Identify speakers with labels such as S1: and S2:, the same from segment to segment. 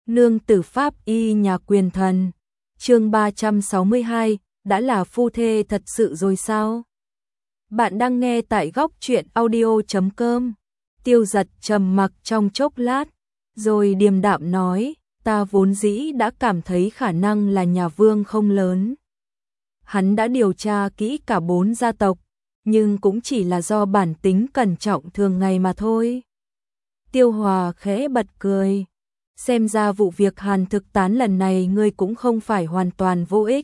S1: Nương tử pháp y nhà quyền thần. Chương 362, đã là phu thê thật sự rồi sao? Bạn đang nghe tại góc truyện audio.com. Tiêu Dật trầm mặc trong chốc lát, rồi điềm đạm nói, ta vốn dĩ đã cảm thấy khả năng là nhà Vương không lớn. Hắn đã điều tra kỹ cả 4 gia tộc, nhưng cũng chỉ là do bản tính cẩn trọng thường ngày mà thôi. Tiêu Hòa khẽ bật cười. Xem ra vụ việc Hàn Thực Tán lần này ngươi cũng không phải hoàn toàn vô ích.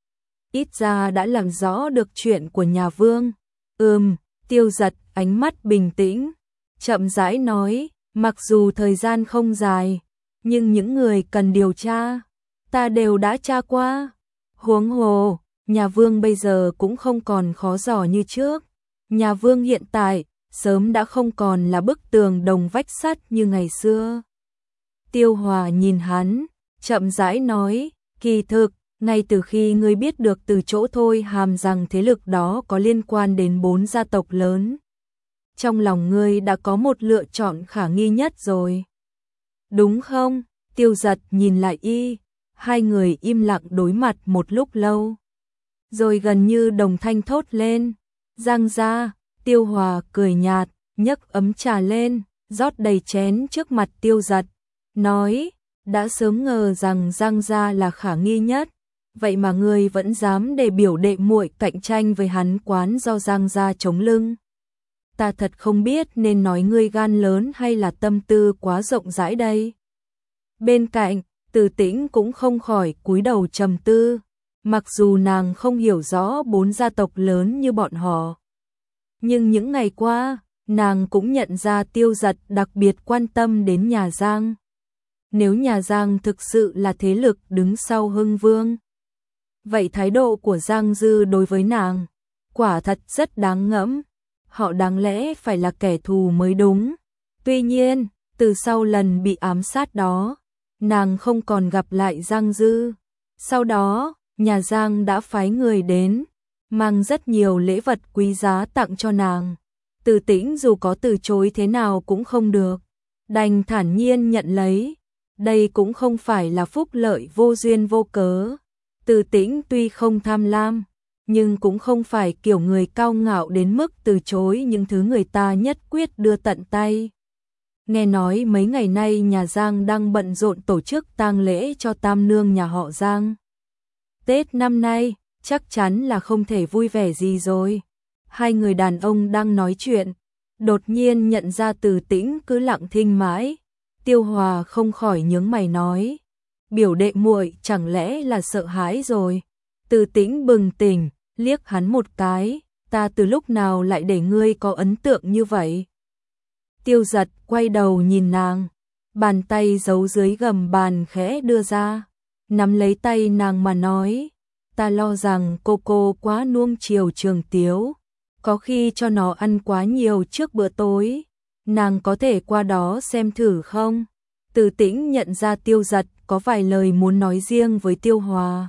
S1: Ít ra đã làm rõ được chuyện của nhà Vương. Tiêu Dật ánh mắt bình tĩnh, chậm rãi nói, mặc dù thời gian không dài, nhưng những người cần điều tra, ta đều đã tra qua. Huống hồ, nhà Vương bây giờ cũng không còn khó dò như trước. Nhà Vương hiện tại, sớm đã không còn là bức tường đồng vách sắt như ngày xưa. Tiêu Hòa nhìn hắn, chậm rãi nói, kỳ thực, ngay từ khi ngươi biết được từ chỗ Thôi Hàm rằng thế lực đó có liên quan đến 4 gia tộc lớn, trong lòng ngươi đã có một lựa chọn khả nghi nhất rồi. Đúng không? Tiêu Dật nhìn lại y, hai người im lặng đối mặt một lúc lâu. Rồi gần như đồng thanh thốt lên, Giang gia. Tiêu Hòa cười nhạt, nhấc ấm trà lên, rót đầy chén trước mặt Tiêu Dật, nói, đã sớm ngờ rằng Giang gia là khả nghi nhất, vậy mà ngươi vẫn dám để biểu đệ muội cạnh tranh với hắn quán do Giang gia chống lưng. Ta thật không biết nên nói ngươi gan lớn hay là tâm tư quá rộng rãi đây. Bên cạnh, Từ Tĩnh cũng không khỏi cúi đầu trầm tư, mặc dù nàng không hiểu rõ 4 gia tộc lớn như bọn họ. Nhưng những ngày qua, nàng cũng nhận ra Tiêu Dật đặc biệt quan tâm đến nhà Giang. Nếu nhà Giang thực sự là thế lực đứng sau Hưng Vương, vậy thái độ của Giang Dư đối với nàng, quả thật rất đáng ngẫm. Họ đáng lẽ phải là kẻ thù mới đúng. Tuy nhiên, từ sau lần bị ám sát đó, nàng không còn gặp lại Giang Dư. Sau đó, nhà Giang đã phái người đến, mang rất nhiều lễ vật quý giá tặng cho nàng. Từ Tĩnh dù có từ chối thế nào cũng không được, đành thản nhiên nhận lấy. Đây cũng không phải là phúc lợi vô duyên vô cớ. Từ Tĩnh tuy không tham lam, nhưng cũng không phải kiểu người cao ngạo đến mức từ chối những thứ người ta nhất quyết đưa tận tay. Nghe nói mấy ngày nay nhà Giang đang bận rộn tổ chức tang lễ cho tam nương nhà họ Giang. Tết năm nay chắc chắn là không thể vui vẻ gì rồi. Hai người đàn ông đang nói chuyện, đột nhiên nhận ra Từ Tĩnh cứ lặng thinh mãi. Tiêu Hòa không khỏi nhướng mày nói, biểu đệ muội chẳng lẽ là sợ hãi rồi. Từ Tĩnh bừng tỉnh, liếc hắn một cái, ta từ lúc nào lại để ngươi có ấn tượng như vậy. Tiêu Dật quay đầu nhìn nàng, bàn tay giấu dưới gầm bàn khẽ đưa ra, nắm lấy tay nàng mà nói, ta lo rằng cô quá nuông chiều Trường Tiếu, có khi cho nó ăn quá nhiều trước bữa tối, nàng có thể qua đó xem thử không? Từ Tĩnh nhận ra Tiêu Dật có vài lời muốn nói riêng với Tiêu Hòa,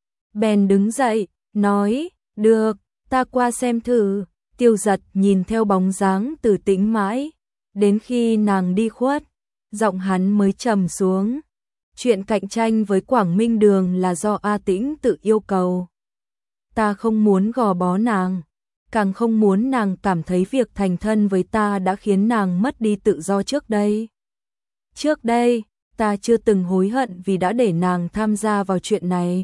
S1: bèn đứng dậy, nói, được, ta qua xem thử. Tiêu Dật nhìn theo bóng dáng Từ Tĩnh mãi, đến khi nàng đi khuất, giọng hắn mới trầm xuống. Chuyện cạnh tranh với Quảng Minh Đường là do A Tĩnh tự yêu cầu. Ta không muốn gò bó nàng, càng không muốn nàng cảm thấy việc thành thân với ta đã khiến nàng mất đi tự do trước đây. Trước đây, ta chưa từng hối hận vì đã để nàng tham gia vào chuyện này.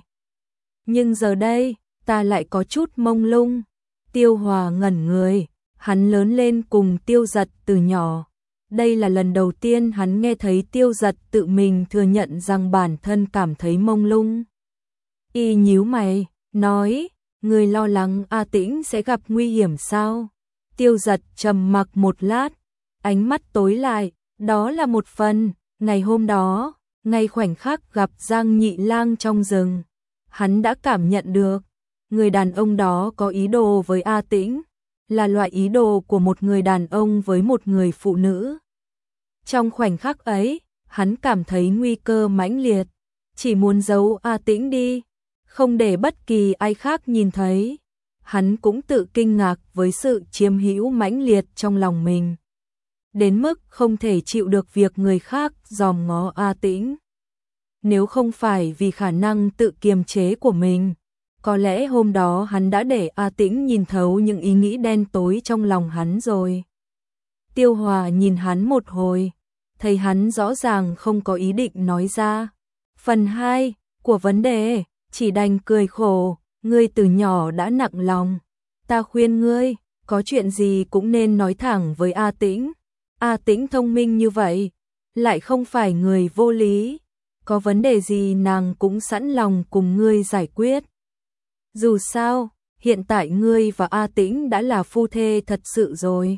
S1: Nhưng giờ đây, ta lại có chút mông lung. Tiêu Hòa ngẩn người, hắn lớn lên cùng Tiêu Dật từ nhỏ. Đây là lần đầu tiên hắn nghe thấy Tiêu Dật tự mình thừa nhận rằng bản thân cảm thấy mông lung. Y nhíu mày, nói, người lo lắng A Tĩnh sẽ gặp nguy hiểm sao? Tiêu Dật trầm mặc một lát, ánh mắt tối lại, đó là một phần. Ngày hôm đó, ngay khoảnh khắc gặp Giang Nhị Lang trong rừng, hắn đã cảm nhận được, người đàn ông đó có ý đồ với A Tĩnh, là loại ý đồ của một người đàn ông với một người phụ nữ. Trong khoảnh khắc ấy, hắn cảm thấy nguy cơ mãnh liệt, chỉ muốn giấu A Tĩnh đi, không để bất kỳ ai khác nhìn thấy. Hắn cũng tự kinh ngạc với sự chiếm hữu mãnh liệt trong lòng mình, đến mức không thể chịu được việc người khác dòm ngó A Tĩnh. nếu không phải vì khả năng tự kiềm chế của mình. Có lẽ hôm đó hắn đã để A Tĩnh nhìn thấu những ý nghĩ đen tối trong lòng hắn rồi. Tiêu Hòa nhìn hắn một hồi, thấy hắn rõ ràng không có ý định nói ra. Phần 2 của vấn đề, chỉ đành cười khổ, ngươi từ nhỏ đã nặng lòng. Ta khuyên ngươi, có chuyện gì cũng nên nói thẳng với A Tĩnh. A Tĩnh thông minh như vậy, lại không phải người vô lý. Có vấn đề gì nàng cũng sẵn lòng cùng ngươi giải quyết. Dù sao, hiện tại ngươi và A Tĩnh đã là phu thê thật sự rồi.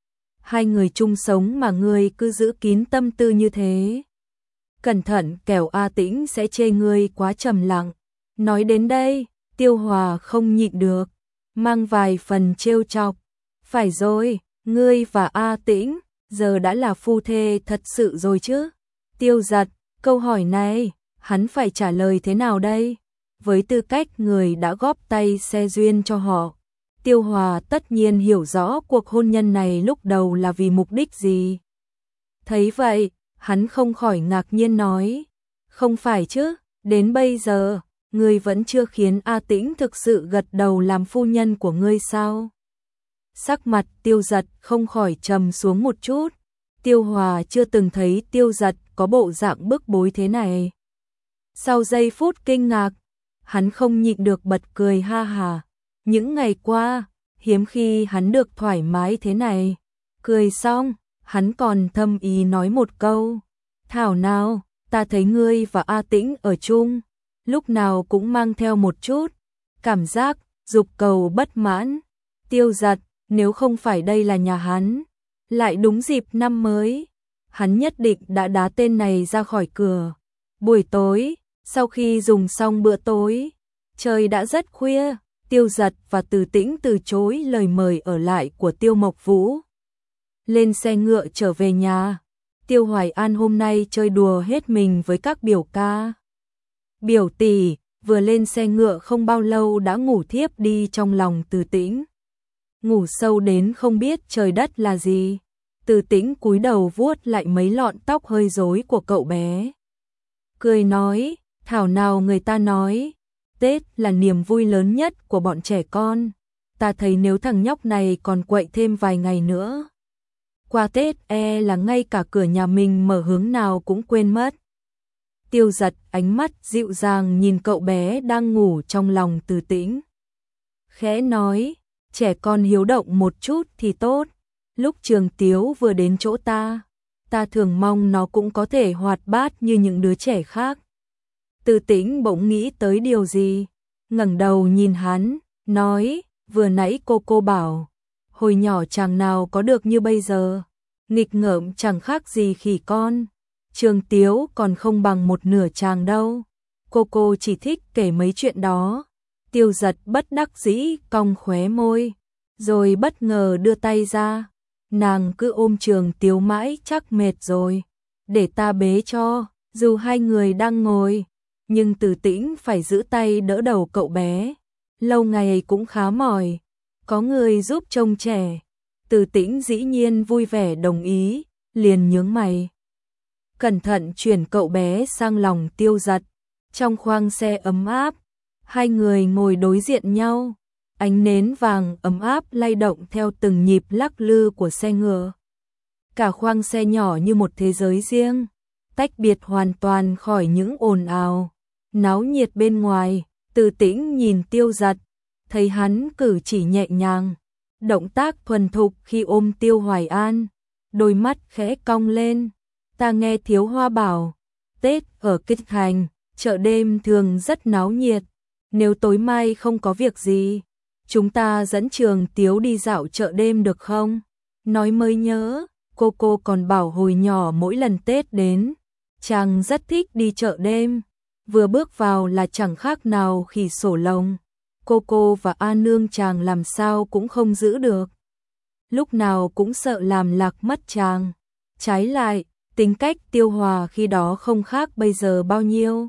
S1: Hai người chung sống mà ngươi cứ giữ kín tâm tư như thế. Cẩn thận kẻo A Tĩnh sẽ chê ngươi quá trầm lặng. Nói đến đây, Tiêu Hòa không nhịn được, mang vài phần trêu chọc. Phải rồi, ngươi và A Tĩnh giờ đã là phu thê thật sự rồi chứ? Tiêu Giật, câu hỏi này, hắn phải trả lời thế nào đây? Với tư cách người đã góp tay xe duyên cho họ, Tiêu Hòa tất nhiên hiểu rõ cuộc hôn nhân này lúc đầu là vì mục đích gì. Thấy vậy, hắn không khỏi ngạc nhiên nói, không phải chứ, đến bây giờ, ngươi vẫn chưa khiến A Tĩnh thực sự gật đầu làm phu nhân của ngươi sao? Sắc mặt Tiêu Giật không khỏi trầm xuống một chút. Tiêu Hòa chưa từng thấy Tiêu Giật có bộ dạng bức bối thế này. Sau giây phút kinh ngạc, hắn không nhịn được bật cười ha hà. Những ngày qua, hiếm khi hắn được thoải mái thế này. Cười xong, hắn còn thâm ý nói một câu. Thảo nào, ta thấy ngươi và A Tĩnh ở chung, lúc nào cũng mang theo một chút cảm giác dục cầu bất mãn. Tiêu Giật, nếu không phải đây là nhà hắn, lại đúng dịp năm mới, hắn nhất định đã đá tên này ra khỏi cửa. Buổi tối, sau khi dùng xong bữa tối, trời đã rất khuya, Tiêu Giật và Từ Tĩnh từ chối lời mời ở lại của Tiêu Mộc Vũ. Lên xe ngựa trở về nhà, Tiêu Hoài An hôm nay chơi đùa hết mình với các biểu ca. Biểu tỷ vừa lên xe ngựa không bao lâu đã ngủ thiếp đi trong lòng Từ Tĩnh. Ngủ sâu đến không biết trời đất là gì. Từ Tĩnh cúi đầu vuốt lại mấy lọn tóc hơi rối của cậu bé. Cười nói, thảo nào người ta nói, Tết là niềm vui lớn nhất của bọn trẻ con. Ta thấy nếu thằng nhóc này còn quậy thêm vài ngày nữa, qua Tết là ngay cả cửa nhà mình mở hướng nào cũng quên mất. Tiêu Giật ánh mắt dịu dàng nhìn cậu bé đang ngủ trong lòng Từ Tĩnh. Khẽ nói, trẻ con hiếu động một chút thì tốt. Lúc Trường Tiếu vừa đến chỗ ta thường mong nó cũng có thể hoạt bát như những đứa trẻ khác. Từ Tĩnh bỗng nghĩ tới điều gì, ngẩng đầu nhìn hắn, nói, vừa nãy cô bảo, hồi nhỏ chàng nào có được như bây giờ, nghịch ngợm chẳng khác gì khỉ con. Trường Tiếu còn không bằng một nửa chàng đâu. Cô chỉ thích kể mấy chuyện đó. Tiêu Giật bất đắc dĩ cong khóe môi, rồi bất ngờ đưa tay ra. Nàng cứ ôm Trường Tiếu mãi chắc mệt rồi, để ta bế cho. Dù hai người đang ngồi, nhưng Từ Tĩnh phải giữ tay đỡ đầu cậu bé. Lâu ngày cũng khá mỏi, có người giúp trông trẻ. Từ Tĩnh dĩ nhiên vui vẻ đồng ý, liền nhướng mày. Cẩn thận chuyển cậu bé sang lòng Tiêu Giật. Trong khoang xe ấm áp, hai người ngồi đối diện nhau. Ánh nến vàng ấm áp lay động theo từng nhịp lắc lư của xe ngựa. Cả khoang xe nhỏ như một thế giới riêng, tách biệt hoàn toàn khỏi những ồn ào, náo nhiệt bên ngoài. Từ Tĩnh nhìn Tiêu Giật, thấy hắn cử chỉ nhẹ nhàng, động tác thuần thục khi ôm Tiêu Hoài An, đôi mắt khẽ cong lên. Ta nghe Thiếu Hoa bảo, Tết ở Kinh Thành, chợ đêm thường rất náo nhiệt. Nếu tối mai không có việc gì, chúng ta dẫn Trường Tiếu đi dạo chợ đêm được không? Nói mới nhớ, cô còn bảo hồi nhỏ mỗi lần Tết đến, chàng rất thích đi chợ đêm. Vừa bước vào là chẳng khác nào khỉ sổ lồng. Cô và A Nương chàng làm sao cũng không giữ được. Lúc nào cũng sợ làm lạc mất chàng. Trái lại, tính cách Tiêu Hòa khi đó không khác bây giờ bao nhiêu.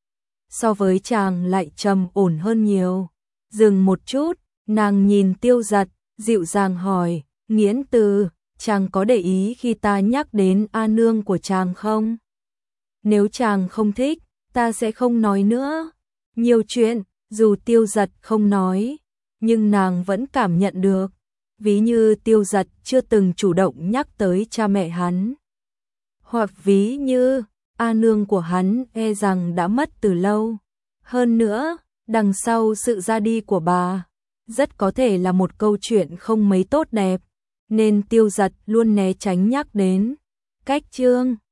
S1: So với chàng lại trầm ổn hơn nhiều. Dừng một chút, nàng nhìn Tiêu Giật, dịu dàng hỏi, Nghiễn Từ, chàng có để ý khi ta nhắc đến A Nương của chàng không? Nếu chàng không thích, ta sẽ không nói nữa. Nhiều chuyện, dù Tiêu Giật không nói, nhưng nàng vẫn cảm nhận được. Ví như Tiêu Giật chưa từng chủ động nhắc tới cha mẹ hắn. Hoặc ví như, A nương của hắn e rằng đã mất từ lâu. Hơn nữa, đằng sau sự ra đi của bà, rất có thể là một câu chuyện không mấy tốt đẹp, nên Tiêu Giật luôn né tránh nhắc đến. Cách chương